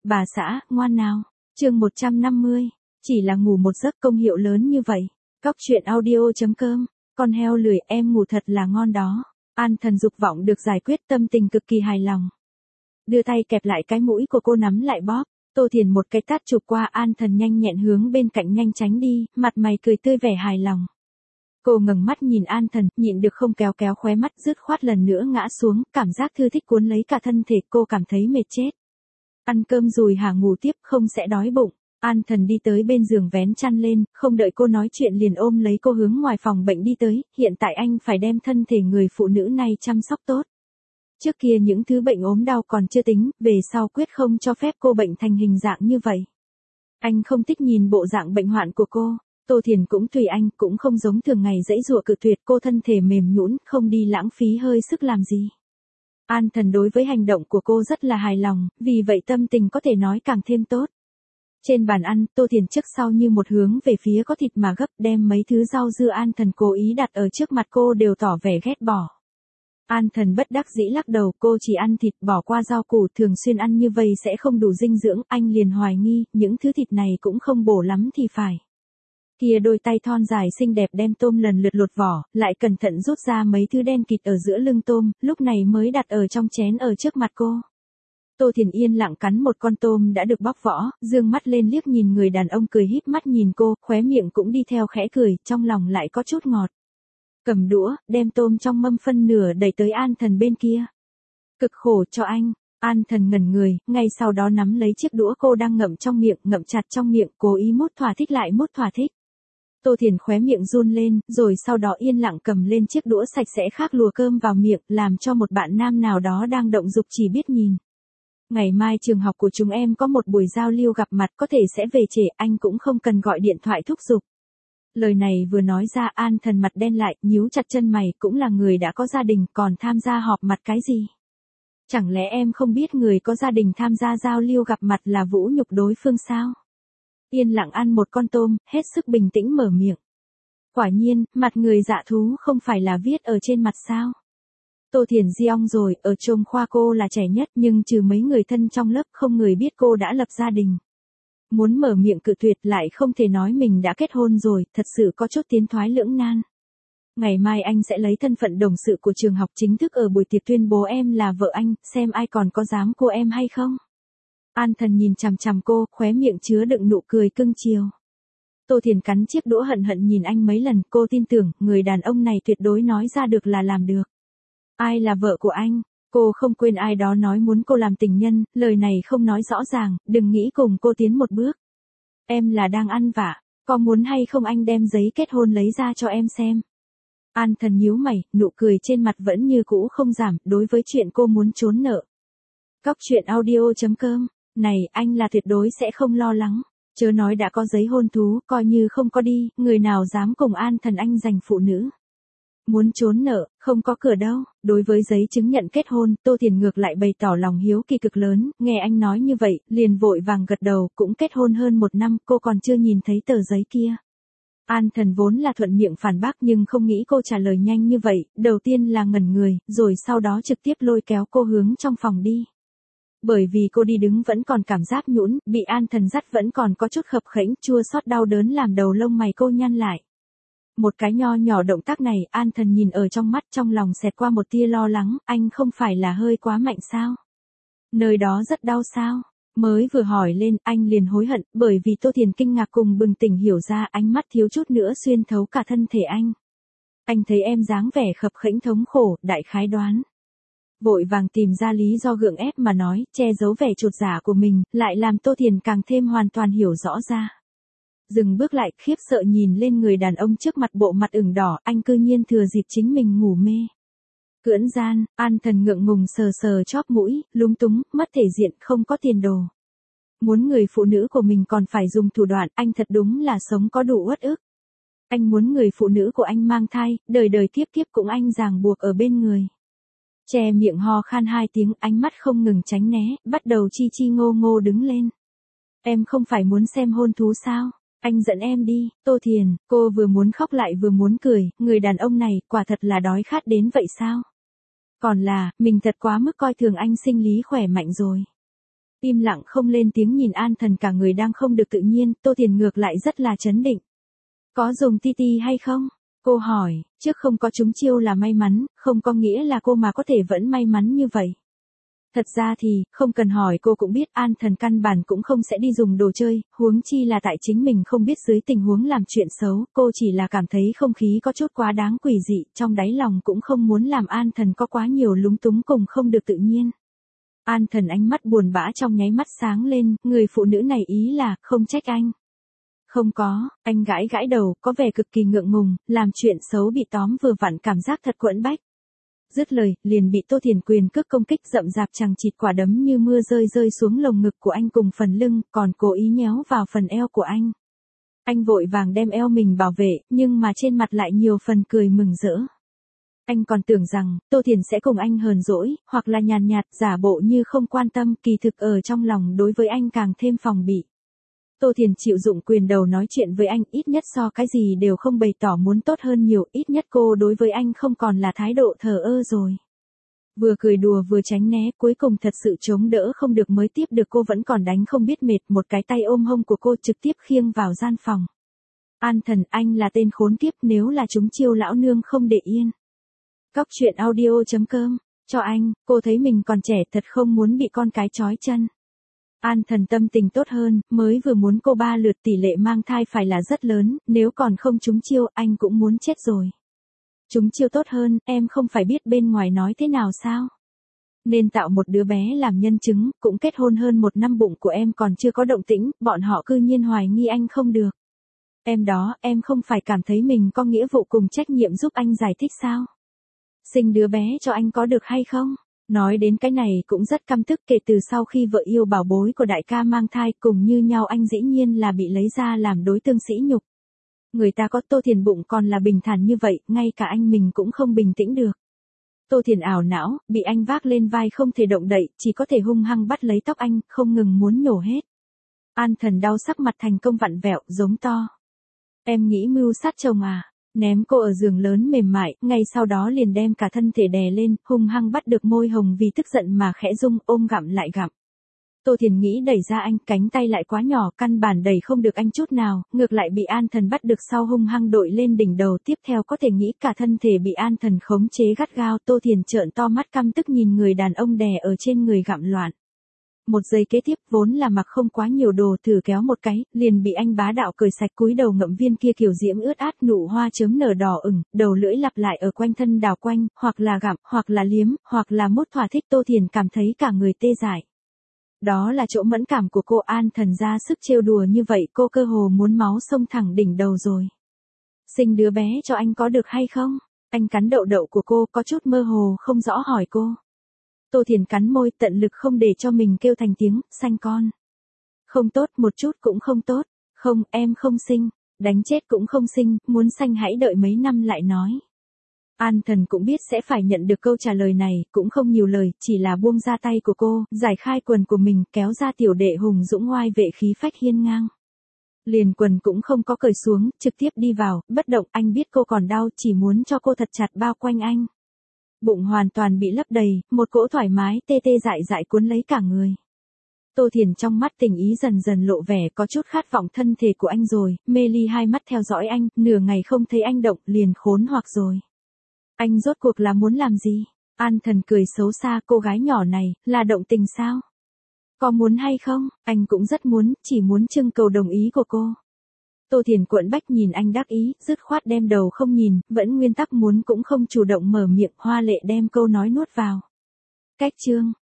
Bà xã, ngoan nào. Chương 150. Chỉ là ngủ một giấc công hiệu lớn như vậy. Cóc truyện audio.com. Con heo lười, em ngủ thật là ngon đó. An Thần dục vọng được giải quyết, tâm tình cực kỳ hài lòng. Đưa tay kẹp lại cái mũi của cô, nắm lại bóp. Tô Thiền một cái tát chụp qua, An Thần nhanh nhẹn hướng bên cạnh nhanh tránh đi, mặt mày cười tươi vẻ hài lòng. Cô ngẩng mắt nhìn An Thần, nhịn được không kéo kéo khóe mắt, dứt khoát lần nữa ngã xuống, cảm giác thư thích cuốn lấy cả thân thể, cô cảm thấy mệt chết. Ăn cơm rồi hả, ngủ tiếp không sẽ đói bụng. An Thần đi tới bên giường vén chăn lên, không đợi cô nói chuyện liền ôm lấy cô hướng ngoài phòng bệnh đi tới, hiện tại anh phải đem thân thể người phụ nữ này chăm sóc tốt. Trước kia những thứ bệnh ốm đau còn chưa tính, về sau quyết không cho phép cô bệnh thành hình dạng như vậy. Anh không thích nhìn bộ dạng bệnh hoạn của cô. Tô Thiền cũng tùy anh, cũng không giống thường ngày dãy dụa cự tuyệt, cô thân thể mềm nhũn, không đi lãng phí hơi sức làm gì. An Thần đối với hành động của cô rất là hài lòng, vì vậy tâm tình có thể nói càng thêm tốt. Trên bàn ăn, Tô Thiền trước sau như một hướng về phía có thịt mà gấp, đem mấy thứ rau dưa An Thần cố ý đặt ở trước mặt cô đều tỏ vẻ ghét bỏ. An Thần bất đắc dĩ lắc đầu, cô chỉ ăn thịt, bỏ qua rau củ, thường xuyên ăn như vậy sẽ không đủ dinh dưỡng, anh liền hoài nghi, những thứ thịt này cũng không bổ lắm thì phải. Kia đôi tay thon dài xinh đẹp đem tôm lần lượt lột vỏ, lại cẩn thận rút ra mấy thứ đen kịt ở giữa lưng tôm, lúc này mới đặt ở trong chén ở trước mặt cô. Tô Thiền yên lặng cắn một con tôm đã được bóc vỏ, dương mắt lên liếc nhìn người đàn ông cười híp mắt nhìn cô, khóe miệng cũng đi theo khẽ cười, trong lòng lại có chút ngọt. Cầm đũa, đem tôm trong mâm phân nửa đẩy tới An Thần bên kia. Cực khổ cho anh. An Thần ngẩn người, ngay sau đó nắm lấy chiếc đũa cô đang ngậm trong miệng, ngậm chặt trong miệng, cố ý mút thỏa thích lại mút thỏa thích. Tô Thiền khóe miệng run lên, rồi sau đó yên lặng cầm lên chiếc đũa sạch sẽ khác lùa cơm vào miệng, làm cho một bạn nam nào đó đang động dục chỉ biết nhìn. Ngày mai trường học của chúng em có một buổi giao lưu gặp mặt, có thể sẽ về trễ, anh cũng không cần gọi điện thoại thúc giục. Lời này vừa nói ra, An Thần mặt đen lại, nhíu chặt chân mày, cũng là người đã có gia đình, còn tham gia họp mặt cái gì? Chẳng lẽ em không biết người có gia đình tham gia giao lưu gặp mặt là vũ nhục đối phương sao? Yên lặng ăn một con tôm, hết sức bình tĩnh mở miệng. Quả nhiên, mặt người dạ thú không phải là viết ở trên mặt sao? Tô Thiền giong rồi, ở trong khoa cô là trẻ nhất, nhưng trừ mấy người thân trong lớp không người biết cô đã lập gia đình. Muốn mở miệng cự tuyệt lại không thể nói mình đã kết hôn rồi, thật sự có chút tiến thoái lưỡng nan. Ngày mai anh sẽ lấy thân phận đồng sự của trường học chính thức ở buổi tiệc tuyên bố em là vợ anh, xem ai còn có dám cô em hay không. An Thần nhìn chằm chằm cô, khóe miệng chứa đựng nụ cười cưng chiều. Tô Thiền cắn chiếc đũa hận hận nhìn anh mấy lần, cô tin tưởng, người đàn ông này tuyệt đối nói ra được là làm được. Ai là vợ của anh? Cô không quên ai đó nói muốn cô làm tình nhân, lời này không nói rõ ràng, đừng nghĩ cùng cô tiến một bước. Em là đang ăn vạ, có muốn hay không anh đem giấy kết hôn lấy ra cho em xem. An Thần nhíu mày, nụ cười trên mặt vẫn như cũ không giảm, đối với chuyện cô muốn trốn nợ. Cóc truyện audio.com. Này, anh là tuyệt đối sẽ không lo lắng. Chớ nói đã có giấy hôn thú, coi như không có đi, người nào dám cùng An Thần anh giành phụ nữ. Muốn trốn nợ, không có cửa đâu. Đối với giấy chứng nhận kết hôn, Tô Thiền ngược lại bày tỏ lòng hiếu kỳ cực lớn, nghe anh nói như vậy, liền vội vàng gật đầu, cũng kết hôn hơn 1 năm, cô còn chưa nhìn thấy tờ giấy kia. An Thần vốn là thuận miệng phản bác nhưng không nghĩ cô trả lời nhanh như vậy, đầu tiên là ngẩn người, rồi sau đó trực tiếp lôi kéo cô hướng trong phòng đi. Bởi vì cô đi đứng vẫn còn cảm giác nhũn, bị An Thần dắt vẫn còn có chút khập khểnh, chua xót đau đớn làm đầu lông mày cô nhăn lại. Một cái nho nhỏ động tác này, An Thần nhìn ở trong mắt, trong lòng xẹt qua một tia lo lắng, anh không phải là hơi quá mạnh sao? Nơi đó rất đau sao? Mới vừa hỏi lên, anh liền hối hận, bởi vì Tô Thiền kinh ngạc cùng bừng tỉnh hiểu ra, ánh mắt thiếu chút nữa xuyên thấu cả thân thể anh. Anh thấy em dáng vẻ khập khểnh thống khổ, đại khái đoán. Vội vàng tìm ra lý do gượng ép mà nói, che giấu vẻ chột dạ của mình, lại làm Tô Thiền càng thêm hoàn toàn hiểu rõ ra. Dừng bước lại, khiếp sợ nhìn lên người đàn ông trước mặt, bộ mặt ửng đỏ, anh cư nhiên thừa dịp chính mình ngủ mê. Cưỡng gian, An Thần ngượng ngùng sờ sờ chóp mũi, lúng túng, mất thể diện, không có tiền đồ. Muốn người phụ nữ của mình còn phải dùng thủ đoạn, anh thật đúng là sống có đủ uất ức. Anh muốn người phụ nữ của anh mang thai, đời đời kiếp kiếp cũng anh ràng buộc ở bên người. Che miệng ho khan 2 tiếng, ánh mắt không ngừng tránh né, bắt đầu chi chi ngô ngô đứng lên. Em không phải muốn xem hôn thú sao? Anh dẫn em đi. Tô Thiền, cô vừa muốn khóc lại vừa muốn cười, người đàn ông này quả thật là đói khát đến vậy sao? Còn là, mình thật quá mức coi thường anh sinh lý khỏe mạnh rồi. Im lặng không lên tiếng nhìn An Thần cả người đang không được tự nhiên, Tô Thiền ngược lại rất là trấn định. Có dùng ti hay không? Cô hỏi, trước không có trúng chiêu là may mắn, không có nghĩa là cô mà có thể vẫn may mắn như vậy. Thật ra thì, không cần hỏi cô cũng biết An Thần căn bản cũng không sẽ đi dùng đồ chơi, huống chi là tại chính mình không biết dưới tình huống làm chuyện xấu, cô chỉ là cảm thấy không khí có chút quá đáng quỷ dị, trong đáy lòng cũng không muốn làm An Thần có quá nhiều lúng túng cùng không được tự nhiên. An Thần ánh mắt buồn bã trong nháy mắt sáng lên, người phụ nữ này ý là, không trách anh. Không có, anh gãi gãi đầu, có vẻ cực kỳ ngượng ngùng, làm chuyện xấu bị tóm vừa vặn cảm giác thật quẫn bách. Dứt lời, liền bị Tô Thiền quyền cước công kích rậm rạp chằng chịt quả đấm như mưa rơi xuống lồng ngực của anh cùng phần lưng, còn cố ý nhéo vào phần eo của anh. Anh vội vàng đem eo mình bảo vệ, nhưng mà trên mặt lại nhiều phần cười mừng rỡ. Anh còn tưởng rằng, Tô Thiền sẽ cùng anh hờn dỗi, hoặc là nhàn nhạt, giả bộ như không quan tâm, kỳ thực ở trong lòng đối với anh càng thêm phòng bị. Tô Thiền chịu dụng quyền đầu nói chuyện với anh, ít nhất so cái gì đều không bày tỏ muốn tốt hơn nhiều, ít nhất cô đối với anh không còn là thái độ thờ ơ rồi. Vừa cười đùa vừa tránh né, cuối cùng thật sự chống đỡ không được mới tiếp được cô vẫn còn đánh không biết mệt, một cái tay ôm hông của cô trực tiếp khiêng vào gian phòng. An Thần, anh là tên khốn kiếp, nếu là chúng chiêu lão nương không để yên. Cóc truyện audio.com, cho anh, cô thấy mình còn trẻ thật không muốn bị con cái trói chân. An Thần tâm tình tốt hơn, mới vừa muốn cô 3 lượt tỷ lệ mang thai phải là rất lớn, nếu còn không trúng chiêu anh cũng muốn chết rồi. Trúng chiêu tốt hơn, em không phải biết bên ngoài nói thế nào sao? Nên tạo một đứa bé làm nhân chứng, cũng kết hôn hơn 1 năm bụng của em còn chưa có động tĩnh, bọn họ cư nhiên hoài nghi anh không được. Em đó, em không phải cảm thấy mình có nghĩa vụ cùng trách nhiệm giúp anh giải thích sao? Sinh đứa bé cho anh có được hay không? Nói đến cái này cũng rất căm tức, kể từ sau khi vợ yêu bảo bối của đại ca mang thai cùng như nhau anh dĩ nhiên là bị lấy ra làm đối tượng sỉ nhục. Người ta có Tô Thiền bụng còn là bình thản như vậy, ngay cả anh mình cũng không bình tĩnh được. Tô Thiền ảo não, bị anh vác lên vai không thể động đậy, chỉ có thể hung hăng bắt lấy tóc anh, không ngừng muốn nhổ hết. An Thần đau sắc mặt thành công vặn vẹo, giống to. Em nghĩ mưu sát chồng à? Ném cô ở giường lớn mềm mại, ngay sau đó liền đem cả thân thể đè lên, hung hăng bắt được môi hồng vì tức giận mà khẽ rung, ôm gặm lại gặm. Tô Thiền nghĩ đẩy ra anh, cánh tay lại quá nhỏ, căn bản đẩy không được anh chút nào, ngược lại bị An Thần bắt được sau hung hăng đội lên đỉnh đầu, tiếp theo có thể nghĩ cả thân thể bị An Thần khống chế gắt gao. Tô Thiền trợn to mắt căm tức nhìn người đàn ông đè ở trên người gặm loạn. Một giây kế tiếp vốn là mặc không quá nhiều đồ, thử kéo một cái, liền bị anh bá đạo cởi sạch, cúi đầu ngậm viên kia kiểu diễm ướt át, nụ hoa chớm nở đỏ ửng, đầu lưỡi lặp lại ở quanh thân đào quanh, hoặc là gặm, hoặc là liếm, hoặc là mút thỏa thích. Tô Thiền cảm thấy cả người tê dại. Đó là chỗ mẫn cảm của cô. An Thần ra sức trêu đùa như vậy, cô cơ hồ muốn máu xông thẳng đỉnh đầu rồi. Sinh đứa bé cho anh có được hay không? Anh cắn đậu đậu của cô, có chút mơ hồ không rõ hỏi cô. Tô Thiền cắn môi, tận lực không để cho mình kêu thành tiếng, sanh con. Không tốt, một chút cũng không tốt. Không, em không sinh. Đánh chết cũng không sinh, muốn sanh hãy đợi mấy năm lại nói. An Thần cũng biết sẽ phải nhận được câu trả lời này, cũng không nhiều lời, chỉ là buông ra tay của cô, giải khai quần của mình, kéo ra tiểu đệ hùng dũng ngoai vệ khí phách hiên ngang. Liền quần cũng không có cởi xuống, trực tiếp đi vào, bất động. Anh biết cô còn đau, chỉ muốn cho cô thật chặt bao quanh anh. Bụng hoàn toàn bị lấp đầy, một cỗ thoải mái tê tê dại dại cuốn lấy cả người. Tô Thiền trong mắt tình ý dần dần lộ vẻ, có chút khát vọng thân thể của anh rồi, mê ly hai mắt theo dõi anh, nửa ngày không thấy anh động, liền khốn hoặc rồi. Anh rốt cuộc là muốn làm gì? An Thần cười xấu xa, cô gái nhỏ này, là động tình sao? Có muốn hay không? Anh cũng rất muốn, chỉ muốn trưng cầu đồng ý của cô. Tô Thiền cuộn bách nhìn anh đắc ý, dứt khoát đem đầu không nhìn, vẫn nguyên tắc muốn cũng không chủ động mở miệng, hoa lệ đem câu nói nuốt vào. Cách chương.